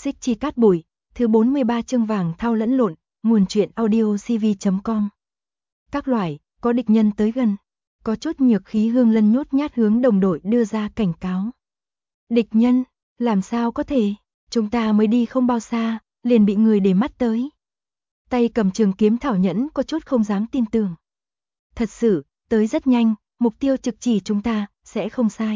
Xích Chi Cát Bụi, thứ 43 chương vàng thao lẫn lộn, nguồn truyện audio cv.com. Các loại, có địch nhân tới gần. Có chút nhược khí Hương Lân nhút nhát hướng đồng đội đưa ra cảnh cáo. Địch nhân, làm sao có thể, chúng ta mới đi không bao xa, liền bị người để mắt tới. Tay cầm trường kiếm Thảo Nhẫn có chút không dám tin tưởng. Thật sự, tới rất nhanh, mục tiêu trực chỉ chúng ta, sẽ không sai.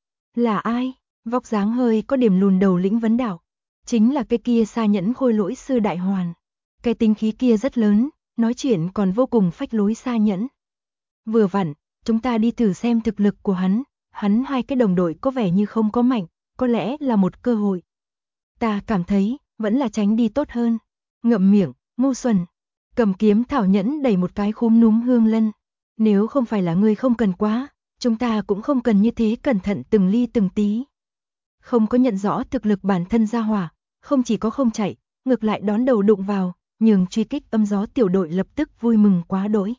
Là ai? Vóc dáng hơi có điểm lùn đầu lĩnh vấn đạo. Chính là cái kia Sa Nhẫn Khôi Lỗi sư Đại Hoàn. Cái tính khí kia rất lớn, nói chuyện còn vô cùng phách lối Sa Nhẫn. Vừa vặn, chúng ta đi thử xem thực lực của hắn hai cái đồng đội có vẻ như không có mạnh, có lẽ là một cơ hội. Ta cảm thấy, vẫn là tránh đi tốt hơn. Ngậm miệng, ngu xuẩn. Cầm kiếm Thảo Nhẫn đẩy một cái khúm núm Hương Lân. Nếu không phải là ngươi không cần quá, chúng ta cũng không cần như thế cẩn thận từng ly từng tí. Không có nhận rõ thực lực bản thân ra hỏa, không chỉ có không chạy, ngược lại đón đầu đụng vào, nhường truy kích âm gió tiểu đội lập tức vui mừng quá đỗi.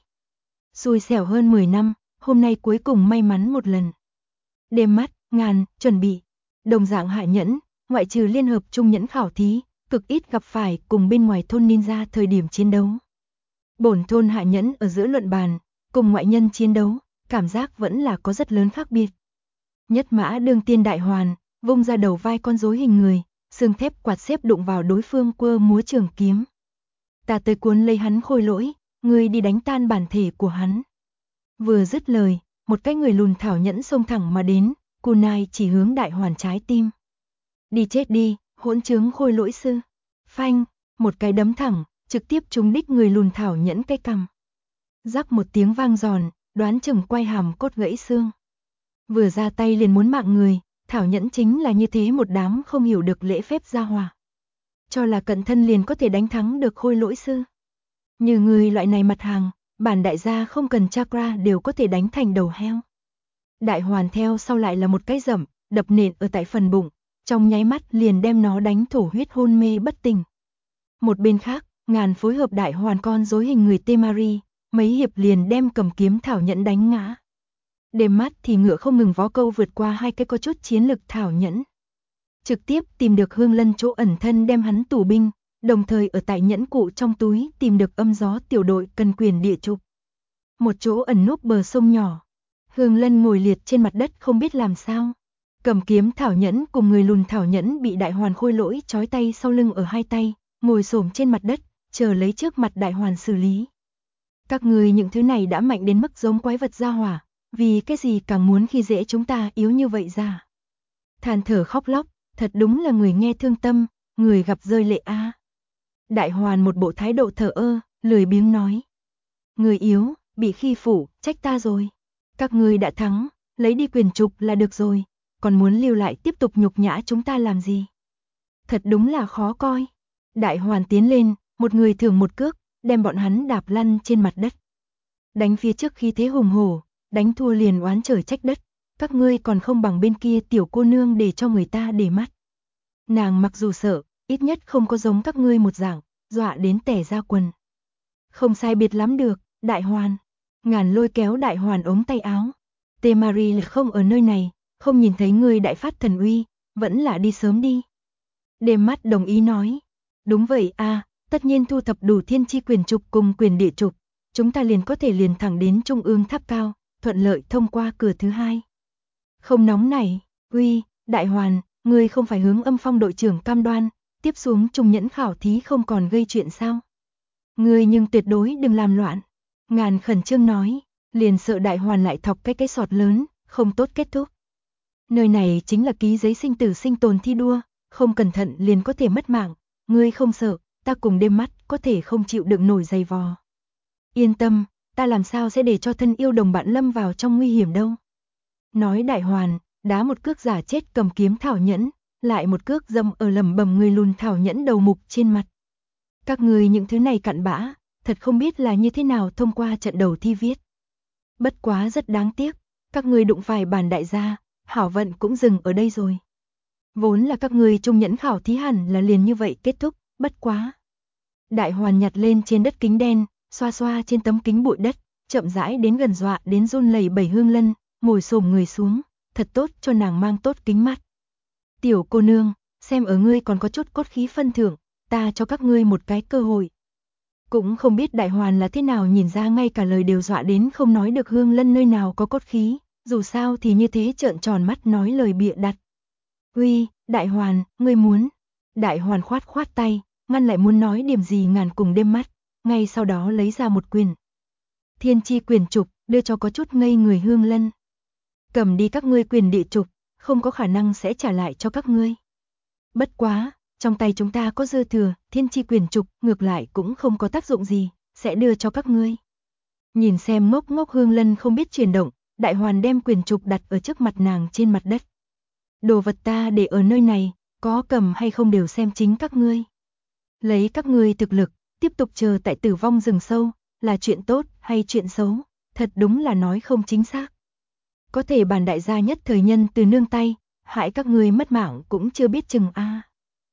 Xui xẻo hơn 10 năm, hôm nay cuối cùng may mắn một lần. Đêm mắt, ngàn, chuẩn bị. Đồng dạng Hạ Nhẫn, ngoại trừ liên hợp trung nhẫn khảo thí, cực ít gặp phải cùng bên ngoài thôn ninja thời điểm chiến đấu. Bổn thôn Hạ Nhẫn ở giữa luận bàn, cùng ngoại nhân chiến đấu, cảm giác vẫn là có rất lớn khác biệt. Nhất mã đương tiên Đại Hoàn, vung ra đầu vai con rối hình người, xương thép quạt xếp đụng vào đối phương quơ múa trường kiếm. Ta tới cuốn lấy hắn khôi lỗi, ngươi đi đánh tan bản thể của hắn. Vừa dứt lời, một cái người lùn Thảo Nhẫn xông thẳng mà đến, kunai chỉ hướng Đại Hoàn trái tim. Đi chết đi, hỗn trướng khôi lỗi sư. Phanh, một cái đấm thẳng, trực tiếp trúng đích người lùn Thảo Nhẫn cái cằm. Rắc một tiếng vang giòn, đoán chừng quay hàm cốt gãy xương. Vừa ra tay liền muốn mạng người, Thảo Nhẫn chính là như thế một đám không hiểu được lễ phép gia hòa. Cho là cận thân liền có thể đánh thắng được khôi lỗi sư. Như người loại này mặt hàng, bản đại gia không cần chakra đều có thể đánh thành đầu heo. Đại Hoàn theo sau lại là một cái dẫm, đập nện ở tại phần bụng, trong nháy mắt liền đem nó đánh thổ huyết hôn mê bất tỉnh. Một bên khác, ngàn phối hợp Đại Hoàn con rối hình người Temari, mấy hiệp liền đem cầm kiếm Thảo Nhẫn đánh ngã. Đêm mắt thì ngựa không ngừng vó câu vượt qua hai cái có chút chiến lực Thảo Nhẫn. Trực tiếp tìm được Hương Lân chỗ ẩn thân đem hắn tù binh, đồng thời ở tại nhẫn cụ trong túi tìm được âm gió tiểu đội cần quyền địa chụp. Một chỗ ẩn núp bờ sông nhỏ. Hương Lân ngồi liệt trên mặt đất không biết làm sao. Cầm kiếm Thảo Nhẫn cùng người lùn Thảo Nhẫn bị Đại Hoàn khôi lỗi trói tay sau lưng ở hai tay, ngồi xổm trên mặt đất, chờ lấy trước mặt Đại Hoàn xử lý. Các người những thứ này đã mạnh đến mức giống quái vật gia hỏa, vì cái gì càng muốn khi dễ chúng ta yếu như vậy ra. Than thở khóc lóc, thật đúng là người nghe thương tâm, người gặp rơi lệ a. Đại Hoàn một bộ thái độ thờ ơ, lười biếng nói. Người yếu, bị khi phụ, trách ta rồi. Các người đã thắng, lấy đi quyền trục là được rồi, còn muốn lưu lại tiếp tục nhục nhã chúng ta làm gì. Thật đúng là khó coi. Đại Hoàn tiến lên, một người thưởng một cước, đem bọn hắn đạp lăn trên mặt đất. Đánh phía trước khí thế hùng hổ, đánh thua liền oán trời trách đất, các ngươi còn không bằng bên kia tiểu cô nương để cho người ta để mắt. Nàng mặc dù sợ, ít nhất không có giống các ngươi một dạng, dọa đến tẻ ra quần. Không sai biệt lắm được, Đại Hoàn. Ngàn lôi kéo Đại Hoàn ống tay áo. Temari là không ở nơi này, không nhìn thấy ngươi đại phát thần uy, vẫn là đi sớm đi. Đêm mắt đồng ý nói. Đúng vậy a, tất nhiên thu thập đủ thiên chi quyền trục cùng quyền địa trục, chúng ta liền có thể liền thẳng đến trung ương tháp cao, thuận lợi thông qua cửa thứ hai. Không nóng này, uy, Đại Hoàn, ngươi không phải hướng Âm Phong đội trưởng cam đoan, tiếp xuống trung nhẫn khảo thí không còn gây chuyện sao? Ngươi nhưng tuyệt đối đừng làm loạn. Ngàn khẩn trương nói, liền sợ Đại Hoàn lại thọc cái sọt lớn, không tốt kết thúc. Nơi này chính là ký giấy sinh tử sinh tồn thi đua, không cẩn thận liền có thể mất mạng, ngươi không sợ, ta cùng đêm mắt có thể không chịu đựng nổi dày vò. Yên tâm, ta làm sao sẽ để cho thân yêu đồng bạn lâm vào trong nguy hiểm đâu. Nói Đại Hoàn, đá một cước giả chết cầm kiếm Thảo Nhẫn, lại một cước dâm ở lầm bầm người lùn Thảo Nhẫn đầu mục trên mặt. Các người những thứ này cặn bã, thật không biết là như thế nào thông qua trận đầu thi viết. Bất quá rất đáng tiếc, các người đụng phải bản đại gia, hảo vận cũng dừng ở đây rồi. Vốn là các người trung nhẫn khảo thí hẳn là liền như vậy kết thúc, bất quá. Đại Hoàn nhặt lên trên đất kính đen, xoa xoa trên tấm kính bụi đất, chậm rãi đến gần dọa đến run lẩy bẩy Hương Lân, ngồi xổm người xuống, thật tốt cho nàng mang tốt kính mắt. Tiểu cô nương, xem ở ngươi còn có chút cốt khí phân thưởng, ta cho các ngươi một cái cơ hội. Cũng không biết Đại Hoàn là thế nào nhìn ra ngay cả lời đều dọa đến không nói được Hương Lân nơi nào có cốt khí, dù sao thì như thế trợn tròn mắt nói lời bịa đặt. Uy, Đại Hoàn, ngươi muốn. Đại Hoàn khoát khoát tay, ngăn lại muốn nói điểm gì ngàn cùng đêm mắt, ngay sau đó lấy ra một quyển Thiên Chi Quyền Trục, đưa cho có chút ngây người Hương Lân. Cầm đi các ngươi quyền địa trục, không có khả năng sẽ trả lại cho các ngươi. Bất quá, trong tay chúng ta có dư thừa, Thiên Chi Quyền Trục ngược lại cũng không có tác dụng gì, sẽ đưa cho các ngươi. Nhìn xem ngốc ngốc Hương Lân không biết chuyển động, Đại Hoàn đem quyền trục đặt ở trước mặt nàng trên mặt đất. Đồ vật ta để ở nơi này, có cầm hay không đều xem chính các ngươi. Lấy các ngươi thực lực, tiếp tục chờ tại Tử Vong rừng sâu, là chuyện tốt hay chuyện xấu, thật đúng là nói không chính xác. Có thể bản đại gia nhất thời nhân từ nương tay, hại các ngươi mất mạng cũng chưa biết chừng a.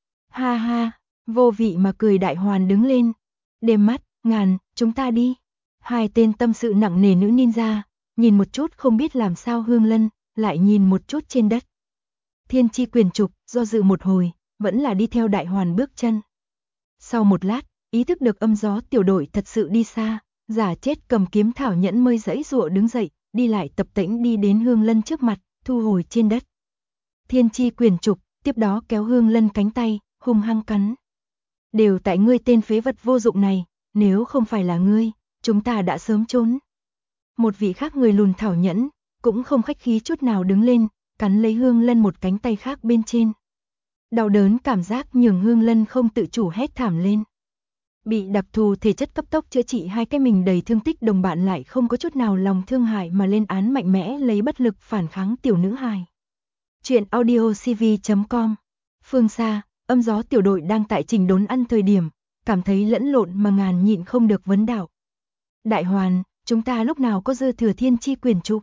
Ha ha, vô vị mà cười. Đại Hoàn đứng lên. Đêm mắt, ngàn, chúng ta đi. Hai tên tâm sự nặng nề nữ ninja, nhìn một chút không biết làm sao Hương Lân, lại nhìn một chút trên đất. Thiên Chi Quyền Trục, do dự một hồi, vẫn là đi theo Đại Hoàn bước chân. Sau một lát, ý thức được âm gió tiểu đội thật sự đi xa, giả chết cầm kiếm thảo nhẫn mới giãy giụa đứng dậy, đi lại tập tễnh đi đến Hương Lân trước mặt, thu hồi trên đất. Thiên Chi Quyền Trục, tiếp đó kéo Hương Lân cánh tay, hung hăng cắn. Đều tại ngươi tên phế vật vô dụng này, nếu không phải là ngươi, chúng ta đã sớm trốn. Một vị khác người lùn thảo nhẫn, cũng không khách khí chút nào đứng lên, cắn lấy Hương Lân một cánh tay khác bên trên. Đau đớn cảm giác nhường Hương Lân không tự chủ hét thảm lên. Bị đặc thù thể chất cấp tốc chữa trị hai cái mình đầy thương tích đồng bạn lại không có chút nào lòng thương hại mà lên án mạnh mẽ lấy bất lực phản kháng tiểu nữ hài. Chuyện audio cv.com. Phương xa, âm gió tiểu đội đang tại trình đốn ăn thời điểm, cảm thấy lẫn lộn mà ngàn nhịn không được vấn đạo. Đại Hoàn, chúng ta lúc nào có dư thừa Thiên Chi Quyền Trục?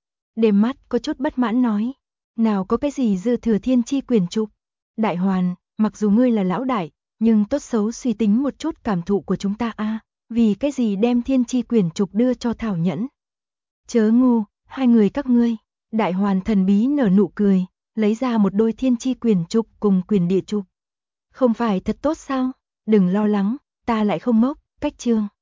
Đêm mắt có chút bất mãn nói. Nào có cái gì dư thừa Thiên Chi Quyền Trục? Đại Hoàn, mặc dù ngươi là lão đại, nhưng tốt xấu suy tính một chút cảm thụ của chúng ta a, vì cái gì đem Thiên Chi Quyền Trục đưa cho Thảo Nhẫn? Chớ ngu, hai người các ngươi. Đại Hoàn thần bí nở nụ cười, lấy ra một đôi Thiên Chi Quyền Trục cùng quyền địa trục. Không phải thật tốt sao? Đừng lo lắng, ta lại không ngốc, cách chương.